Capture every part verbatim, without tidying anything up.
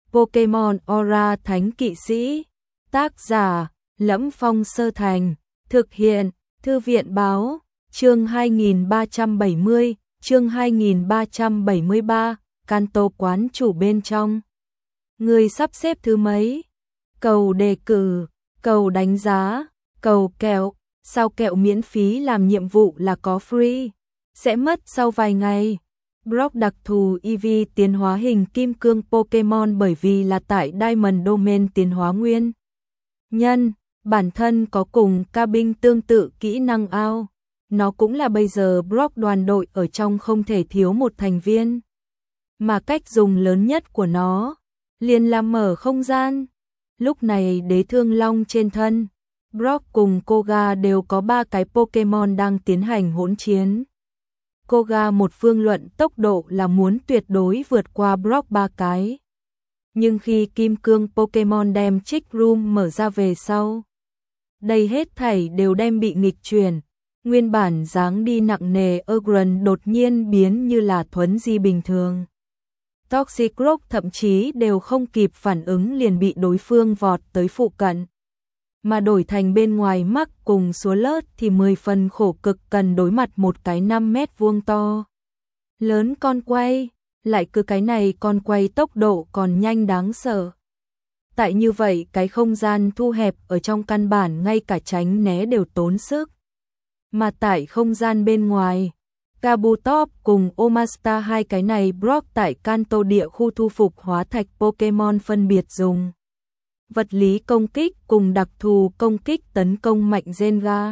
Pokemon Aura Thánh Kỵ Sĩ. Tác giả: Lẫm Phong Sơ Thành. Thực hiện: Thư viện báo. Chương hai nghìn ba trăm bảy mươi, chương hai nghìn ba trăm bảy mươi ba, Kanto quán chủ bên trong. Người sắp xếp thứ mấy? Cầu đề cử, cầu đánh giá, cầu kẹo. Sao kẹo miễn phí làm nhiệm vụ là có free? Sẽ mất sau vài ngày. Brock đặc thù Eevee tiến hóa hình kim cương Pokemon bởi vì là tại Diamond Domain tiến hóa nguyên nhân, bản thân có cùng cabin tương tự kỹ năng ao. Nó cũng là bây giờ Brock đoàn đội ở trong không thể thiếu một thành viên. Mà cách dùng lớn nhất của nó liền là mở không gian. Lúc này đế thương long trên thân Brock cùng Koga đều có ba cái Pokemon đang tiến hành hỗn chiến. Koga một phương luận tốc độ là muốn tuyệt đối vượt qua Brock ba cái. Nhưng khi kim cương Pokemon đem Trick Room mở ra về sau, đây hết thảy đều đem bị nghịch chuyển. Nguyên bản dáng đi nặng nề Ogrun đột nhiên biến như là thuấn di bình thường. Toxic Rock thậm chí đều không kịp phản ứng liền bị đối phương vọt tới phụ cận. Mà đổi thành bên ngoài mắc cùng số lớt thì mười phần khổ cực cần đối mặt một cái năm mét vuông to lớn con quay, lại cứ cái này con quay tốc độ còn nhanh đáng sợ. Tại như vậy cái không gian thu hẹp ở trong căn bản ngay cả tránh né đều tốn sức. Mà tại không gian bên ngoài, Kabutops cùng Omastar hai cái này Brock tại Kanto địa khu thu phục hóa thạch Pokemon phân biệt dùng vật lý công kích cùng đặc thù công kích tấn công mạnh Gengar.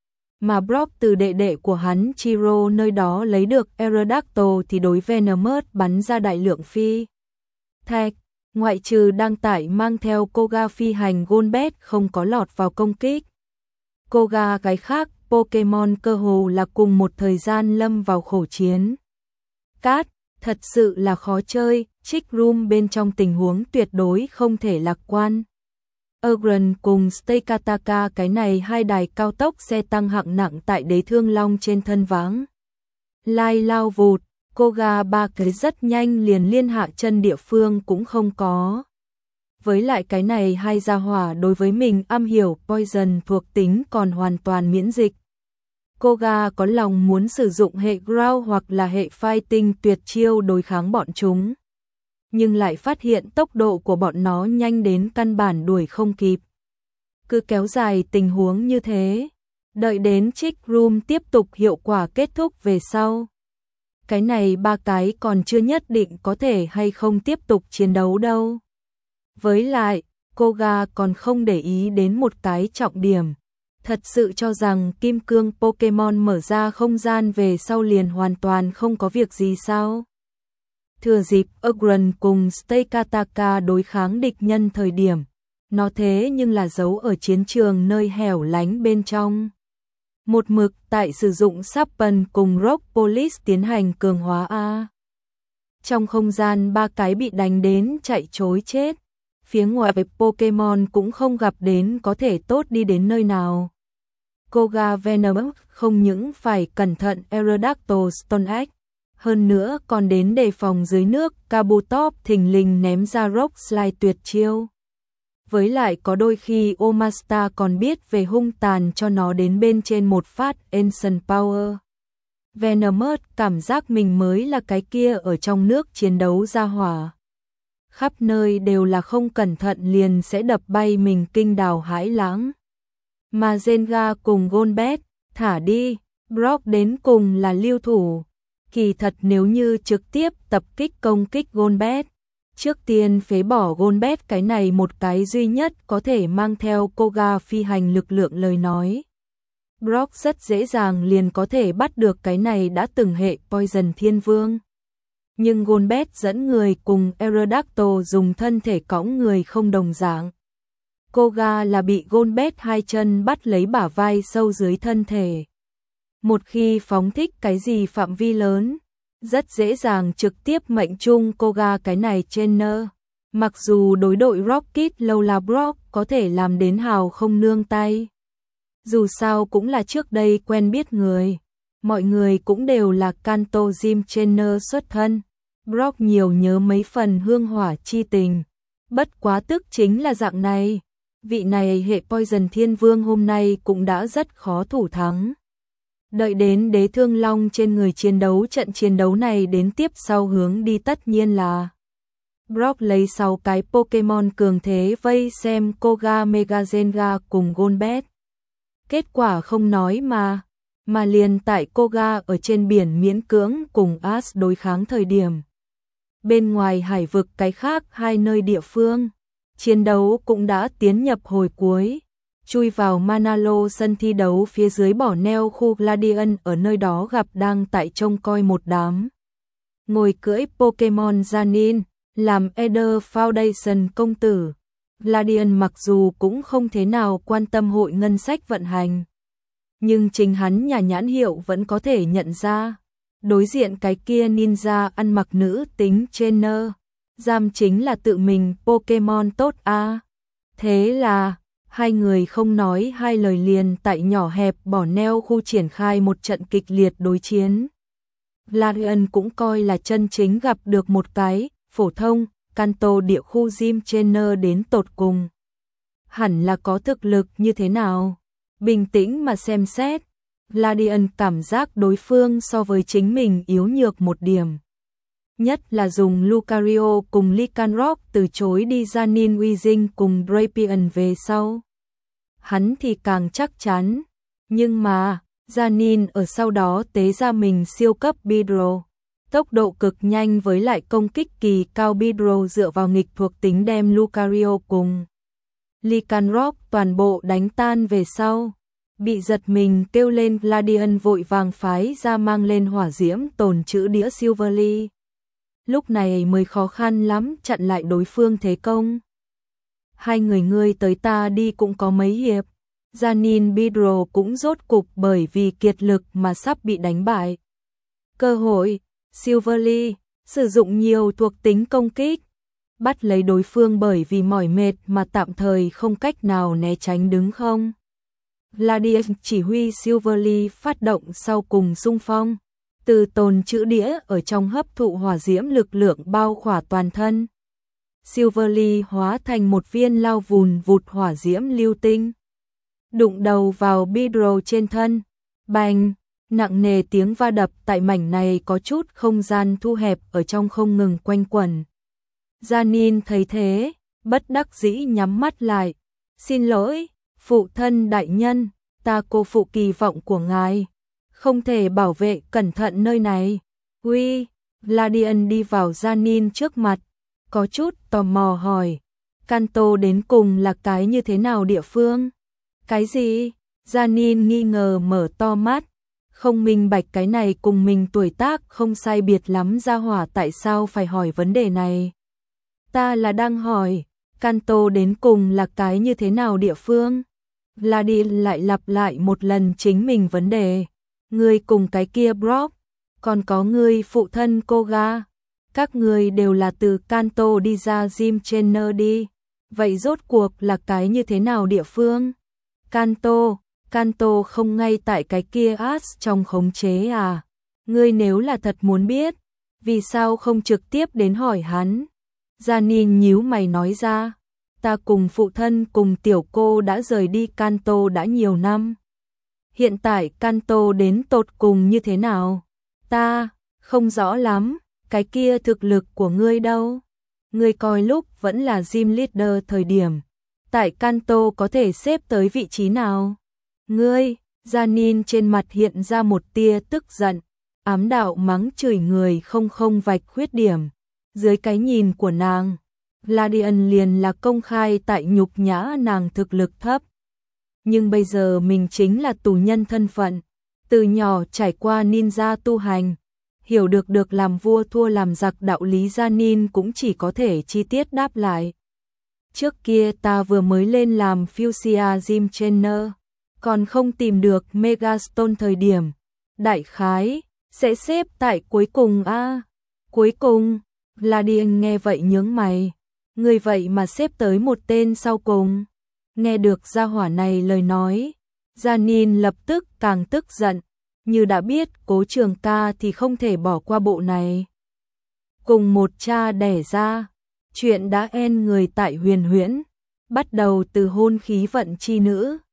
Mà Brock từ đệ đệ của hắn Chiro nơi đó lấy được Aerodactyl thì đối Venomoth bắn ra đại lượng phi thạch, ngoại trừ đang tải mang theo Koga phi hành Golbat không có lọt vào công kích. Koga cái khác Pokemon cơ hồ là cùng một thời gian lâm vào khổ chiến. Cát, thật sự là khó chơi, Trick Room bên trong tình huống tuyệt đối không thể lạc quan. Ogrun cùng Stakataka cái này hai đài cao tốc xe tăng hạng nặng tại đế thương long trên thân vắng. Lai lao vụt, Koga ba cái rất nhanh liền liên hạ chân địa phương cũng không có. Với lại cái này hai gia hỏa đối với mình am hiểu poison thuộc tính còn hoàn toàn miễn dịch. Koga có lòng muốn sử dụng hệ ground hoặc là hệ fighting tuyệt chiêu đối kháng bọn chúng. Nhưng lại phát hiện tốc độ của bọn nó nhanh đến căn bản đuổi không kịp. Cứ kéo dài tình huống như thế, đợi đến Trick Room tiếp tục hiệu quả kết thúc về sau. Cái này ba cái còn chưa nhất định có thể hay không tiếp tục chiến đấu đâu. Với lại, Koga còn không để ý đến một cái trọng điểm. Thật sự cho rằng kim cương Pokemon mở ra không gian về sau liền hoàn toàn không có việc gì sao? Thừa dịp Ogrun cùng Stakataka đối kháng địch nhân thời điểm, nó thế nhưng là giấu ở chiến trường nơi hẻo lánh bên trong. Một mực tại sử dụng Sappen cùng Rock Police tiến hành cường hóa A. Trong không gian ba cái bị đánh đến chạy trối chết. Phía ngoài Pokemon cũng không gặp đến có thể tốt đi đến nơi nào. Koga Venomoth không những phải cẩn thận Aerodactyl Stone Egg, hơn nữa còn đến đề phòng dưới nước Kabutops thình lình ném ra Rock Slide tuyệt chiêu. Với lại có đôi khi Omastar còn biết về hung tàn cho nó đến bên trên một phát Ancient Power. Venomoth cảm giác mình mới là cái kia ở trong nước chiến đấu ra hỏa. Khắp nơi đều là không cẩn thận liền sẽ đập bay mình kinh đào hãi lãng. Mà Gengar cùng Golbat, thả đi, Brock đến cùng là lưu thủ. Kỳ thật nếu như trực tiếp tập kích công kích Golbat, trước tiên phế bỏ Golbat cái này một cái duy nhất có thể mang theo Koga phi hành lực lượng lời nói. Brock rất dễ dàng liền có thể bắt được cái này đã từng hệ Poison Thiên Vương. Nhưng Golbat dẫn người cùng Aerodactyl dùng thân thể cõng người không đồng dạng. Koga là bị Golbat hai chân bắt lấy bả vai sâu dưới thân thể. Một khi phóng thích cái gì phạm vi lớn, rất dễ dàng trực tiếp mệnh trung Koga cái này trainer. Mặc dù đối đội Rocket lâu là Brock có thể làm đến hào không nương tay. Dù sao cũng là trước đây quen biết người. Mọi người cũng đều là Kanto Gym trainer xuất thân. Brock nhiều nhớ mấy phần hương hỏa chi tình. Bất quá tức chính là dạng này, vị này hệ Poison Thiên Vương hôm nay cũng đã rất khó thủ thắng. Đợi đến đế thương long trên người chiến đấu, trận chiến đấu này đến tiếp sau hướng đi tất nhiên là Brock lấy sáu cái Pokemon cường thế vây xem Koga, Mega Zenga cùng Golbat. Kết quả không nói mà, mà liền tại Koga ở trên biển miễn cưỡng cùng Ash đối kháng thời điểm. Bên ngoài hải vực cái khác hai nơi địa phương, chiến đấu cũng đã tiến nhập hồi cuối. Chui vào Manalo sân thi đấu phía dưới bỏ neo khu Gladian, ở nơi đó gặp đang tại trông coi một đám ngồi cưỡi Pokemon Janin, làm Eder Foundation công tử. Gladian mặc dù cũng không thế nào quan tâm hội ngân sách vận hành, nhưng chính hắn nhà nhãn hiệu vẫn có thể nhận ra. Đối diện cái kia ninja ăn mặc nữ tính trainer, giam chính là tự mình Pokemon tốt a. À. Thế là hai người không nói hai lời liền tại nhỏ hẹp bỏ neo khu triển khai một trận kịch liệt đối chiến. Gladian cũng coi là chân chính gặp được một cái phổ thông Kanto địa khu gym trainer đến tột cùng. Hẳn là có thực lực như thế nào? Bình tĩnh mà xem xét, Gladian cảm giác đối phương so với chính mình yếu nhược một điểm. Nhất là dùng Lucario cùng Lycanroc từ chối đi Janin Weezing cùng Drapion về sau. Hắn thì càng chắc chắn, nhưng mà Janin ở sau đó tế ra mình siêu cấp Beedrill, tốc độ cực nhanh với lại công kích kỳ cao. Beedrill dựa vào nghịch thuộc tính đem Lucario cùng Lycanroc toàn bộ đánh tan về sau. Bị giật mình kêu lên, Gladian vội vàng phái ra mang lên hỏa diễm tồn trữ đĩa Silverly. Lúc này mới khó khăn lắm chặn lại đối phương thế công. Hai người ngươi tới ta đi cũng có mấy hiệp. Janin Beedrill cũng rốt cục bởi vì kiệt lực mà sắp bị đánh bại. Cơ hội, Silverly sử dụng nhiều thuộc tính công kích, bắt lấy đối phương bởi vì mỏi mệt mà tạm thời không cách nào né tránh đứng không. Gladian chỉ huy Silverly phát động sau cùng xung phong, từ tồn trữ đĩa ở trong hấp thụ hỏa diễm lực lượng bao khỏa toàn thân. Silverly hóa thành một viên lao vùn vụt hỏa diễm lưu tinh, đụng đầu vào Beedrill trên thân. Bành, nặng nề tiếng va đập tại mảnh này có chút không gian thu hẹp ở trong không ngừng quanh quẩn. Janin thấy thế, bất đắc dĩ nhắm mắt lại. Xin lỗi, phụ thân đại nhân, ta cô phụ kỳ vọng của ngài, không thể bảo vệ cẩn thận nơi này. Uy, Gladian đi vào Janin trước mặt, có chút tò mò hỏi, Kanto đến cùng là cái như thế nào địa phương? Cái gì? Janin nghi ngờ mở to mắt, không minh bạch cái này cùng mình tuổi tác không sai biệt lắm gia hỏa tại sao phải hỏi vấn đề này. Ta là đang hỏi, Kanto đến cùng là cái như thế nào địa phương? Gladian lại lặp lại một lần chính mình vấn đề. Ngươi cùng cái kia Brock, còn có ngươi phụ thân Koga, các ngươi đều là từ Kanto đi ra gym trainer đi. Vậy rốt cuộc là cái như thế nào địa phương? Kanto, Kanto không ngay tại cái kia Ash trong khống chế à? Ngươi nếu là thật muốn biết, vì sao không trực tiếp đến hỏi hắn? Janin nhíu mày nói ra, ta cùng phụ thân cùng tiểu cô đã rời đi Kanto đã nhiều năm. Hiện tại Kanto đến tột cùng như thế nào? Ta không rõ lắm, cái kia thực lực của ngươi đâu? Ngươi coi lúc vẫn là gym leader thời điểm, tại Kanto có thể xếp tới vị trí nào? Ngươi, Janin trên mặt hiện ra một tia tức giận, ám đạo mắng chửi người không không vạch khuyết điểm. Dưới cái nhìn của nàng, Gladian liền là công khai tại nhục nhã nàng thực lực thấp. Nhưng bây giờ mình chính là tù nhân thân phận, từ nhỏ trải qua ninja tu hành, hiểu được được làm vua thua làm giặc đạo lý. Janin cũng chỉ có thể chi tiết đáp lại. Trước kia ta vừa mới lên làm Fuchsia Gym Trainer, còn không tìm được Megastone thời điểm, đại khái sẽ xếp tại cuối cùng a. À, cuối cùng, Gladian nghe vậy nhướng mày, người vậy mà xếp tới một tên sau cùng. Nghe được gia hỏa này lời nói, Janin lập tức càng tức giận, như đã biết Cố Trường Ca thì không thể bỏ qua bộ này. Cùng một cha đẻ ra, Chuyện đã en người tại Huyền Huyễn, bắt đầu từ hôn khí vận chi nữ,